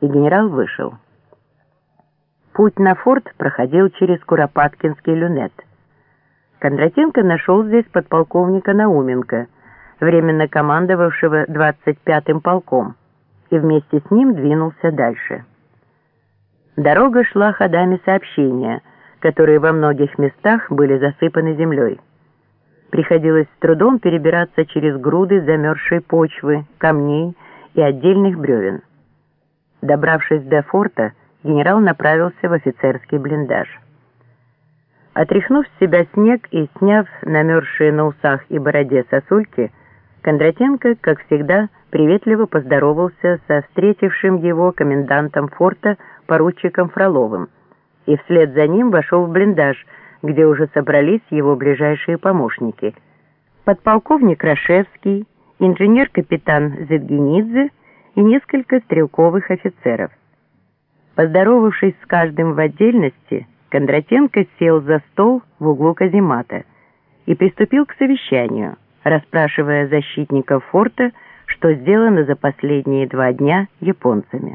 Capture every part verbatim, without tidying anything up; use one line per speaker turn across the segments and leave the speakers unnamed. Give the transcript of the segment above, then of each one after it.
и генерал вышел. Путь на форт проходил через Куропаткинский люнет. Кондратенко нашел здесь подполковника Науменко, временно командовавшего двадцать пятым полком, и вместе с ним двинулся дальше. Дорога шла ходами сообщения, которые во многих местах были засыпаны землей. Приходилось с трудом перебираться через груды замерзшей почвы, камней и отдельных бревен. Добравшись до форта, генерал направился в офицерский блиндаж. Отряхнув с себя снег и сняв намерзшие на усах и бороде сосульки, Кондратенко, как всегда, приветливо поздоровался со встретившим его комендантом форта поручиком Фроловым и вслед за ним вошел в блиндаж, где уже собрались его ближайшие помощники: подполковник Рашевский, инженер-капитан Зетгенидзе и несколько стрелковых офицеров. Поздоровавшись с каждым в отдельности, Кондратенко сел за стол в углу каземата и приступил к совещанию, расспрашивая защитников форта, что сделано за последние два дня японцами.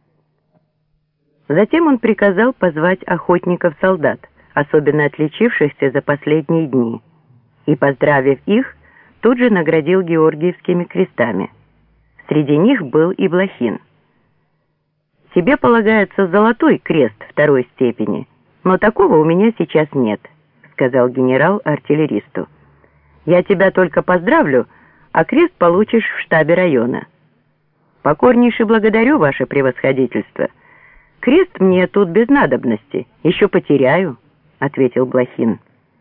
Затем он приказал позвать охотников-солдат, особенно отличившихся за последние дни, и, поздравив их, тут же наградил георгиевскими крестами. Среди них был и Блохин. «Тебе полагается золотой крест второй степени, но такого у меня сейчас нет», — сказал генерал артиллеристу. «Я тебя только поздравлю, а крест получишь в штабе района». «Покорнейше благодарю, ваше превосходительство. Крест мне тут без надобности, еще потеряю», — ответил Блохин.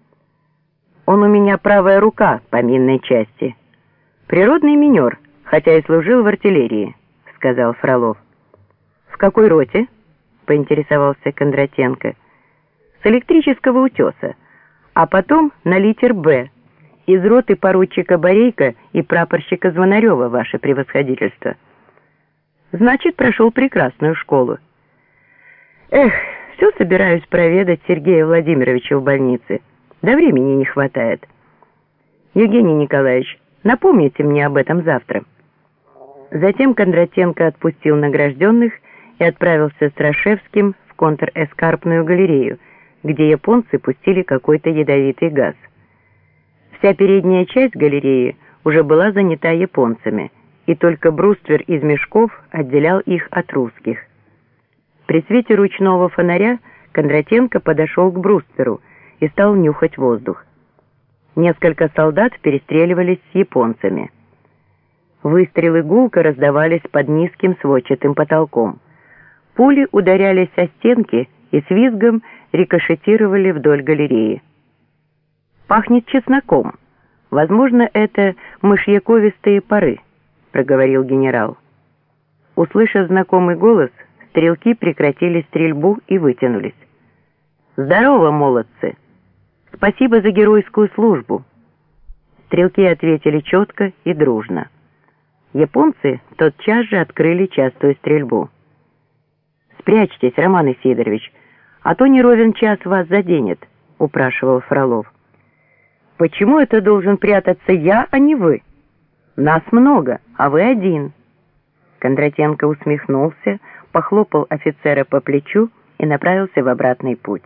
«Он у меня правая рука по минной части. Природный минер, хотя и служил в артиллерии», — сказал Фролов. «В какой роте?» — поинтересовался Кондратенко. «С электрического утеса, а потом на литер «Б», из роты поручика Борейко и прапорщика Звонарева, ваше превосходительство». «Значит, прошел прекрасную школу». «Эх, все собираюсь проведать Сергея Владимировича в больнице. Да времени не хватает. Евгений Николаевич, напомните мне об этом завтра». Затем Кондратенко отпустил награжденных и отправился с Рашевским в контр-эскарпную галерею, где японцы пустили какой-то ядовитый газ. Вся передняя часть галереи уже была занята японцами, и только бруствер из мешков отделял их от русских. При свете ручного фонаря Кондратенко подошел к брустверу и стал нюхать воздух. Несколько солдат перестреливались с японцами. Выстрелы гулко раздавались под низким сводчатым потолком. Пули ударялись о стенки и с визгом рикошетировали вдоль галереи. «Пахнет чесноком. Возможно, это мышьяковистые пары», — проговорил генерал. Услышав знакомый голос, стрелки прекратили стрельбу и вытянулись. «Здорово, молодцы! Спасибо за геройскую службу!» Стрелки ответили четко и дружно. Японцы тотчас же открыли частую стрельбу. «Спрячьтесь, Роман Исидорович, а то не ровен час вас заденет», — упрашивал Фролов. «Почему это должен прятаться я, а не вы? Нас много, а вы один». Кондратенко усмехнулся, похлопал офицера по плечу и направился в обратный путь.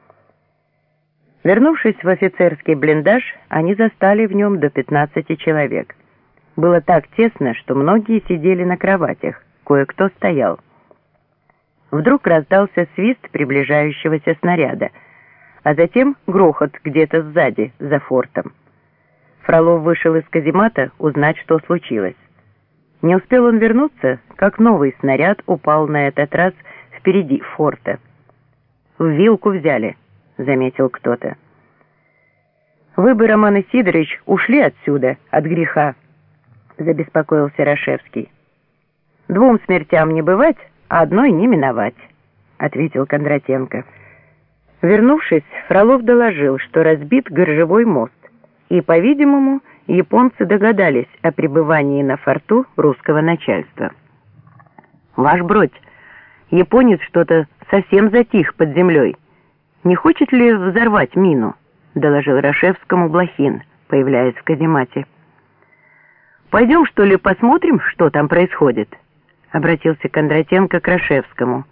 Вернувшись в офицерский блиндаж, они застали в нем до пятнадцати человек. Было так тесно, что многие сидели на кроватях, кое-кто стоял. Вдруг раздался свист приближающегося снаряда, а затем грохот где-то сзади, за фортом. Фролов вышел из каземата узнать, что случилось. Не успел он вернуться, как новый снаряд упал на этот раз впереди форта. «В вилку взяли», — заметил кто-то. «Вы бы, Роман Исидорович, ушли отсюда, от греха», — забеспокоился Рашевский. «Двум смертям не бывать, а одной не миновать», — ответил Кондратенко. Вернувшись, Фролов доложил, что разбит горжевой мост, и, по-видимому, японцы догадались о пребывании на форту русского начальства. «Ваш бродь, японец что-то совсем затих под землей. Не хочет ли взорвать мину?» — доложил Рашевскому Блохин, появляясь в каземате. «Пойдем, что ли, посмотрим, что там происходит?» — обратился Кондратенко к Рашевскому.